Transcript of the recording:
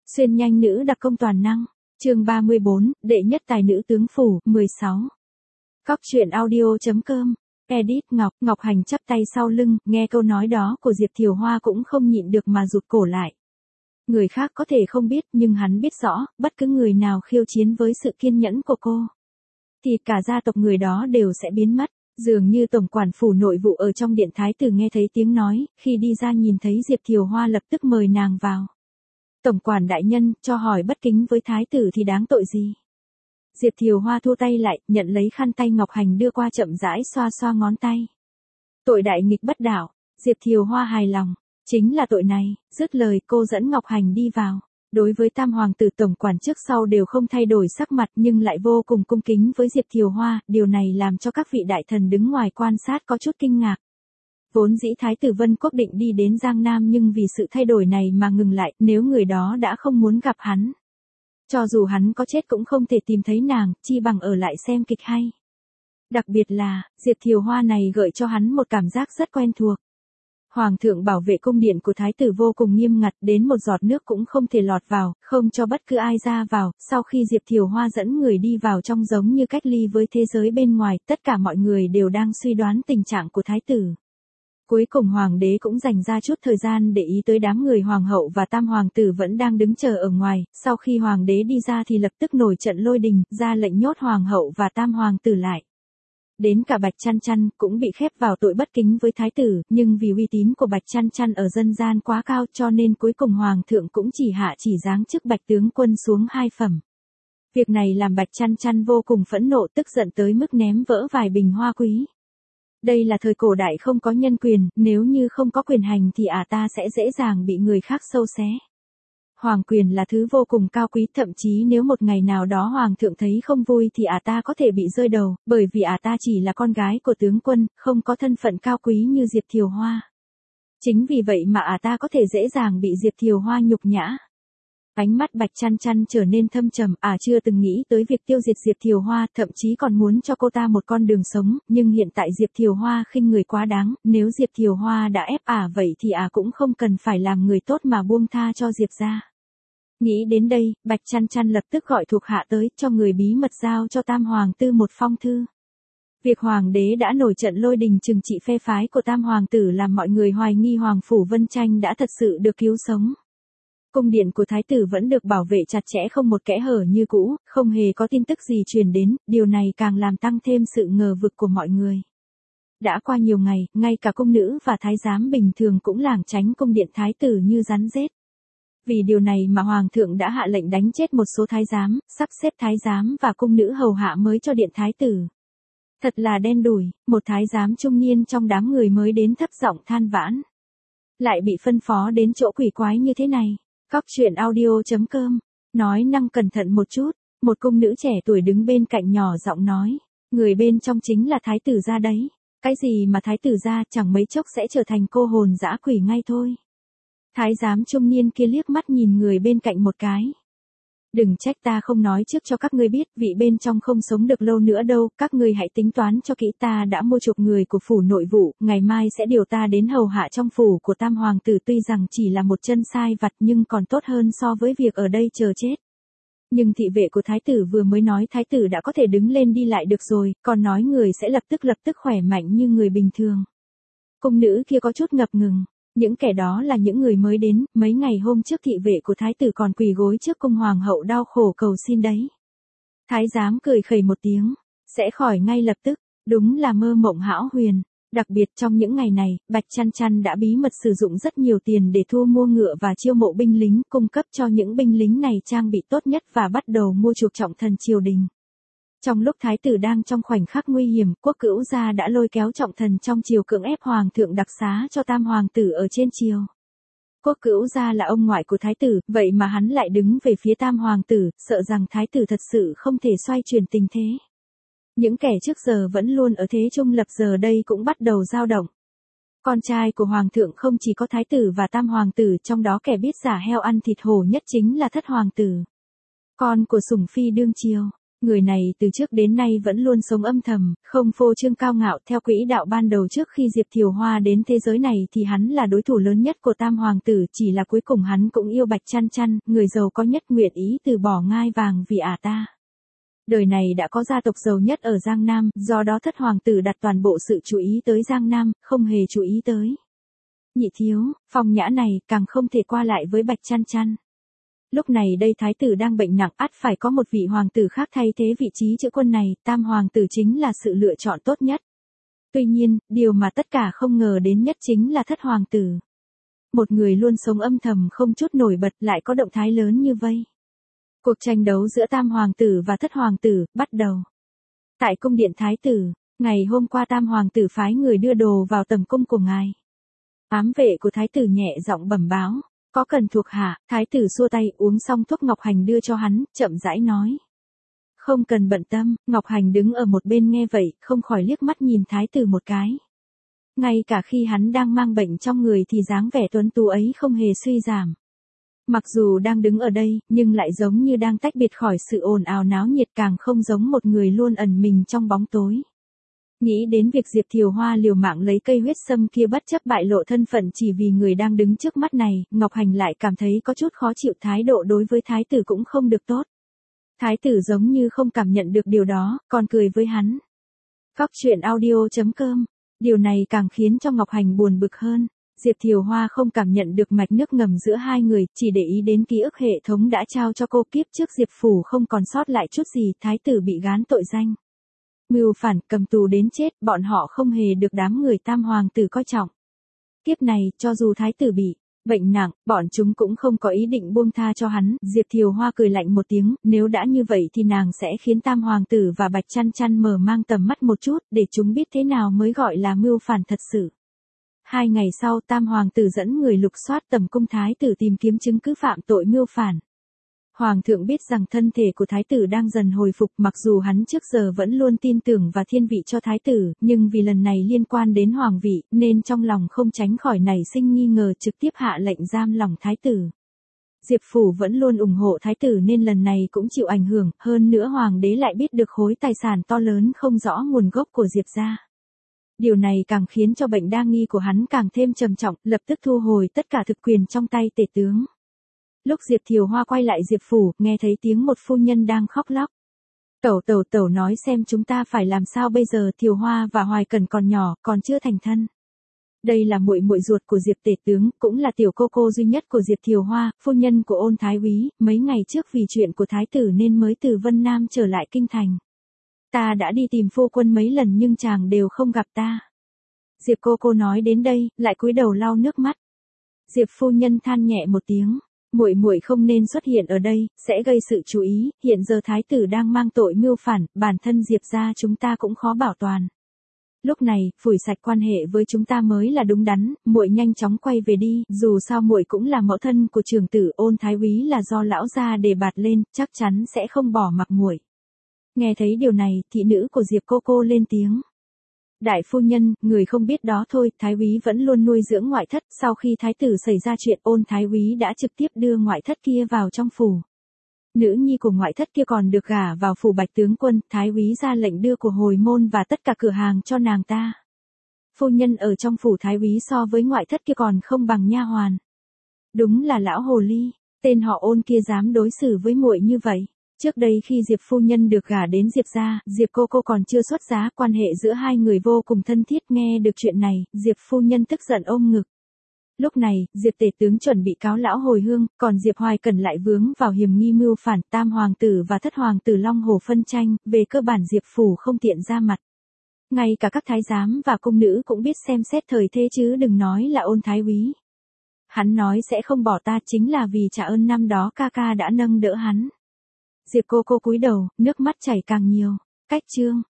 Xuyên nhanh nữ đặc công toàn năng. Chương 34, đệ nhất tài nữ tướng phủ, 16. Cóc truyện audio.com. Edit Ngọc Hành chắp tay sau lưng, nghe câu nói đó của Diệp Thiều Hoa cũng không nhịn được mà rụt cổ lại. Người khác có thể không biết, nhưng hắn biết rõ, bất cứ người nào khiêu chiến với sự kiên nhẫn của cô, thì cả gia tộc người đó đều sẽ biến mất. Dường như tổng quản phủ nội vụ ở trong điện thái tử nghe thấy tiếng nói, khi đi ra nhìn thấy Diệp Thiều Hoa lập tức mời nàng vào. Tổng quản đại nhân, cho hỏi bất kính với thái tử thì đáng tội gì? Diệp Thiều Hoa thu tay lại, nhận lấy khăn tay Ngọc Hành đưa qua chậm rãi xoa xoa ngón tay. Tội đại nghịch bất đạo. Diệp Thiều Hoa hài lòng. Chính là tội này. Dứt lời cô dẫn Ngọc Hành đi vào. Đối với tam hoàng tử tổng quản trước sau đều không thay đổi sắc mặt nhưng lại vô cùng cung kính với Diệp Thiều Hoa. Điều này làm cho các vị đại thần đứng ngoài quan sát có chút kinh ngạc. Vốn dĩ thái tử Vân Quốc định đi đến Giang Nam nhưng vì sự thay đổi này mà ngừng lại, nếu người đó đã không muốn gặp hắn. Cho dù hắn có chết cũng không thể tìm thấy nàng, chi bằng ở lại xem kịch hay. Đặc biệt là, Diệp Thiều Hoa này gợi cho hắn một cảm giác rất quen thuộc. Hoàng thượng bảo vệ cung điện của thái tử vô cùng nghiêm ngặt, đến một giọt nước cũng không thể lọt vào, không cho bất cứ ai ra vào. Sau khi Diệp Thiều Hoa dẫn người đi vào trong giống như cách ly với thế giới bên ngoài, tất cả mọi người đều đang suy đoán tình trạng của thái tử. Cuối cùng hoàng đế cũng dành ra chút thời gian để ý tới đám người hoàng hậu và tam hoàng tử vẫn đang đứng chờ ở ngoài, sau khi hoàng đế đi ra thì lập tức nổi trận lôi đình, ra lệnh nhốt hoàng hậu và tam hoàng tử lại. Đến cả Bạch Chăn Chăn cũng bị khép vào tội bất kính với thái tử, nhưng vì uy tín của Bạch Chăn Chăn ở dân gian quá cao cho nên cuối cùng hoàng thượng cũng chỉ hạ chỉ giáng chức Bạch tướng quân xuống 2 phẩm. Việc này làm Bạch Chăn Chăn vô cùng phẫn nộ, tức giận tới mức ném vỡ vài bình hoa quý. Đây là thời cổ đại không có nhân quyền, nếu như không có quyền hành thì ta sẽ dễ dàng bị người khác xâu xé. Hoàng quyền là thứ vô cùng cao quý, thậm chí nếu một ngày nào đó hoàng thượng thấy không vui thì ta có thể bị rơi đầu, bởi vì ta chỉ là con gái của tướng quân, không có thân phận cao quý như Diệp Thiều Hoa. Chính vì vậy mà ta có thể dễ dàng bị Diệp Thiều Hoa nhục nhã. Ánh mắt Bạch Chăn Chăn trở nên thâm trầm, chưa từng nghĩ tới việc tiêu diệt Diệp Thiều Hoa, thậm chí còn muốn cho cô ta một con đường sống, nhưng hiện tại Diệp Thiều Hoa khinh người quá đáng, nếu Diệp Thiều Hoa đã ép vậy thì cũng không cần phải làm người tốt mà buông tha cho Diệp gia. Nghĩ đến đây, Bạch Chăn Chăn lập tức gọi thuộc hạ tới, cho người bí mật giao cho tam hoàng tử một phong thư. Việc hoàng đế đã nổi trận lôi đình trừng trị phe phái của tam hoàng tử làm mọi người hoài nghi hoàng phủ Vân Tranh đã thật sự được cứu sống. Cung điện của thái tử vẫn được bảo vệ chặt chẽ không một kẽ hở như cũ, không hề có tin tức gì truyền đến, điều này càng làm tăng thêm sự ngờ vực của mọi người. Đã qua nhiều ngày, ngay cả cung nữ và thái giám bình thường cũng lảng tránh cung điện thái tử như rắn rết. Vì điều này mà hoàng thượng đã hạ lệnh đánh chết một số thái giám, sắp xếp thái giám và cung nữ hầu hạ mới cho điện thái tử. Thật là đen đủi, một thái giám trung niên trong đám người mới đến thấp giọng than vãn. Lại bị phân phó đến chỗ quỷ quái như thế này. Cóc truyện audio.com. Nói năng cẩn thận một chút, một cung nữ trẻ tuổi đứng bên cạnh nhỏ giọng nói. Người bên trong chính là thái tử gia đấy. Cái gì mà thái tử gia, chẳng mấy chốc sẽ trở thành cô hồn dã quỷ ngay thôi. Thái giám trung niên kia liếc mắt nhìn người bên cạnh một cái. Đừng trách ta không nói trước cho các ngươi biết, vị bên trong không sống được lâu nữa đâu, các ngươi hãy tính toán cho kỹ, ta đã mua chuộc người của phủ nội vụ, ngày mai sẽ điều ta đến hầu hạ trong phủ của tam hoàng tử, tuy rằng chỉ là một chân sai vặt nhưng còn tốt hơn so với việc ở đây chờ chết. Nhưng thị vệ của thái tử vừa mới nói thái tử đã có thể đứng lên đi lại được rồi, còn nói người sẽ lập tức khỏe mạnh như người bình thường. Cung nữ kia có chút ngập ngừng. Những kẻ đó là những người mới đến, mấy ngày hôm trước thị vệ của thái tử còn quỳ gối trước cung hoàng hậu đau khổ cầu xin đấy. Thái giám cười khẩy một tiếng, sẽ khỏi ngay lập tức, đúng là mơ mộng hão huyền. Đặc biệt trong những ngày này, Bạch Chăn Chăn đã bí mật sử dụng rất nhiều tiền để thu mua ngựa và chiêu mộ binh lính, cung cấp cho những binh lính này trang bị tốt nhất và bắt đầu mua chuộc trọng thần triều đình. Trong lúc thái tử đang trong khoảnh khắc nguy hiểm, Quốc Cữu gia đã lôi kéo trọng thần trong triều cưỡng ép hoàng thượng đặc xá cho tam hoàng tử ở trên triều. Quốc Cữu gia là ông ngoại của thái tử, vậy mà hắn lại đứng về phía tam hoàng tử, sợ rằng thái tử thật sự không thể xoay chuyển tình thế. Những kẻ trước giờ vẫn luôn ở thế trung lập giờ đây cũng bắt đầu dao động. Con trai của hoàng thượng không chỉ có thái tử và tam hoàng tử, trong đó kẻ biết giả heo ăn thịt hổ nhất chính là thất hoàng tử. Con của sủng phi đương triều. Người này từ trước đến nay vẫn luôn sống âm thầm, không phô trương cao ngạo. Theo quỹ đạo ban đầu trước khi Diệp Thiều Hoa đến thế giới này thì hắn là đối thủ lớn nhất của Tam Hoàng tử, chỉ là cuối cùng hắn cũng yêu Bạch Chăn Chăn, người giàu có nhất nguyện ý từ bỏ ngai vàng vì ả ta. Đời này đã có gia tộc giàu nhất ở Giang Nam, do đó thất hoàng tử đặt toàn bộ sự chú ý tới Giang Nam, không hề chú ý tới Nhị thiếu. Phong Nhã này càng không thể qua lại với Bạch Chăn Chăn. Lúc này đây thái tử đang bệnh nặng, ắt phải có một vị hoàng tử khác thay thế vị trí chữ quân này, Tam hoàng tử chính là sự lựa chọn tốt nhất. Tuy nhiên, điều mà tất cả không ngờ đến nhất chính là thất hoàng tử. Một người luôn sống âm thầm không chút nổi bật lại có động thái lớn như vây. Cuộc tranh đấu giữa Tam hoàng tử và thất hoàng tử bắt đầu. Tại cung điện thái tử, ngày hôm qua Tam hoàng tử phái người đưa đồ vào tầm cung của ngài. Ám vệ của thái tử nhẹ giọng bẩm báo. Có cần thuộc hạ. Thái tử xua tay, uống xong thuốc Ngọc Hành đưa cho hắn, chậm rãi nói. Không cần bận tâm. Ngọc Hành đứng ở một bên nghe vậy, không khỏi liếc mắt nhìn thái tử một cái. Ngay cả khi hắn đang mang bệnh trong người thì dáng vẻ tuấn tú ấy không hề suy giảm. Mặc dù đang đứng ở đây, nhưng lại giống như đang tách biệt khỏi sự ồn ào náo nhiệt, càng không giống một người luôn ẩn mình trong bóng tối. Nghĩ đến việc Diệp Thiều Hoa liều mạng lấy cây huyết sâm kia bất chấp bại lộ thân phận chỉ vì người đang đứng trước mắt này, Ngọc Hành lại cảm thấy có chút khó chịu, thái độ đối với thái tử cũng không được tốt. Thái tử giống như không cảm nhận được điều đó, còn cười với hắn. Cóc truyện audio.com. Điều này càng khiến cho Ngọc Hành buồn bực hơn. Diệp Thiều Hoa không cảm nhận được mạch nước ngầm giữa hai người, chỉ để ý đến ký ức hệ thống đã trao cho cô, kiếp trước Diệp phủ không còn sót lại chút gì, thái tử bị gán tội danh mưu phản, cầm tù đến chết, bọn họ không hề được đám người Tam hoàng tử coi trọng. Kiếp này, cho dù thái tử bị bệnh nặng, bọn chúng cũng không có ý định buông tha cho hắn. Diệp Thiều Hoa cười lạnh một tiếng, nếu đã như vậy thì nàng sẽ khiến Tam hoàng tử và Bạch Chăn Chăn mở mang tầm mắt một chút, để chúng biết thế nào mới gọi là mưu phản thật sự. 2 ngày sau, Tam hoàng tử dẫn người lục soát tầm cung thái tử tìm kiếm chứng cứ phạm tội mưu phản. Hoàng thượng biết rằng thân thể của thái tử đang dần hồi phục, mặc dù hắn trước giờ vẫn luôn tin tưởng và thiên vị cho thái tử, nhưng vì lần này liên quan đến hoàng vị, nên trong lòng không tránh khỏi nảy sinh nghi ngờ, trực tiếp hạ lệnh giam lỏng thái tử. Diệp phủ vẫn luôn ủng hộ thái tử nên lần này cũng chịu ảnh hưởng, hơn nữa hoàng đế lại biết được khối tài sản to lớn không rõ nguồn gốc của Diệp gia. Điều này càng khiến cho bệnh đa nghi của hắn càng thêm trầm trọng, lập tức thu hồi tất cả thực quyền trong tay tể tướng. Lúc Diệp Thiều Hoa quay lại Diệp phủ, nghe thấy tiếng một phu nhân đang khóc lóc. Tẩu nói xem chúng ta phải làm sao bây giờ, Thiều Hoa và Hoài Cẩn còn nhỏ, còn chưa thành thân. Đây là muội muội ruột của Diệp tể tướng, cũng là tiểu cô cô duy nhất của Diệp Thiều Hoa, phu nhân của Ôn Thái Úy, mấy ngày trước vì chuyện của thái tử nên mới từ Vân Nam trở lại kinh thành. Ta đã đi tìm phu quân mấy lần nhưng chàng đều không gặp ta. Diệp cô nói đến đây, lại cúi đầu lau nước mắt. Diệp phu nhân than nhẹ một tiếng. Muội không nên xuất hiện ở đây, sẽ gây sự chú ý, hiện giờ thái tử đang mang tội mưu phản, bản thân Diệp gia chúng ta cũng khó bảo toàn. Lúc này, phủi sạch quan hệ với chúng ta mới là đúng đắn, muội nhanh chóng quay về đi, dù sao muội cũng là mẫu thân của trưởng tử Ôn Thái Úy, là do lão gia đề bạt lên, chắc chắn sẽ không bỏ mặc muội. Nghe thấy điều này, thị nữ của Diệp cô lên tiếng. Đại phu nhân, người không biết đó thôi, Thái Úy vẫn luôn nuôi dưỡng ngoại thất, sau khi thái tử xảy ra chuyện Ôn Thái Úy đã trực tiếp đưa ngoại thất kia vào trong phủ. Nữ nhi của ngoại thất kia còn được gả vào phủ Bạch tướng quân, Thái Úy ra lệnh đưa của hồi môn và tất cả cửa hàng cho nàng ta. Phu nhân ở trong phủ Thái Úy so với ngoại thất kia còn không bằng nha hoàn. Đúng là lão hồ ly, tên họ Ôn kia dám đối xử với muội như vậy. Trước đây khi Diệp phu nhân được gả đến Diệp gia, Diệp cô còn chưa xuất giá, quan hệ giữa hai người vô cùng thân thiết, nghe được chuyện này, Diệp phu nhân tức giận ôm ngực. Lúc này, Diệp tể tướng chuẩn bị cáo lão hồi hương, còn Diệp Hoài Cẩn lại vướng vào hiểm nghi mưu phản, Tam hoàng tử và thất hoàng tử Long Hồ phân tranh, về cơ bản Diệp phủ không tiện ra mặt. Ngay cả các thái giám và cung nữ cũng biết xem xét thời thế chứ đừng nói là Ôn Thái Úy. Hắn nói sẽ không bỏ ta chính là vì trả ơn năm đó ca ca đã nâng đỡ hắn. Diệp cô cúi đầu, nước mắt chảy càng nhiều. Cách chương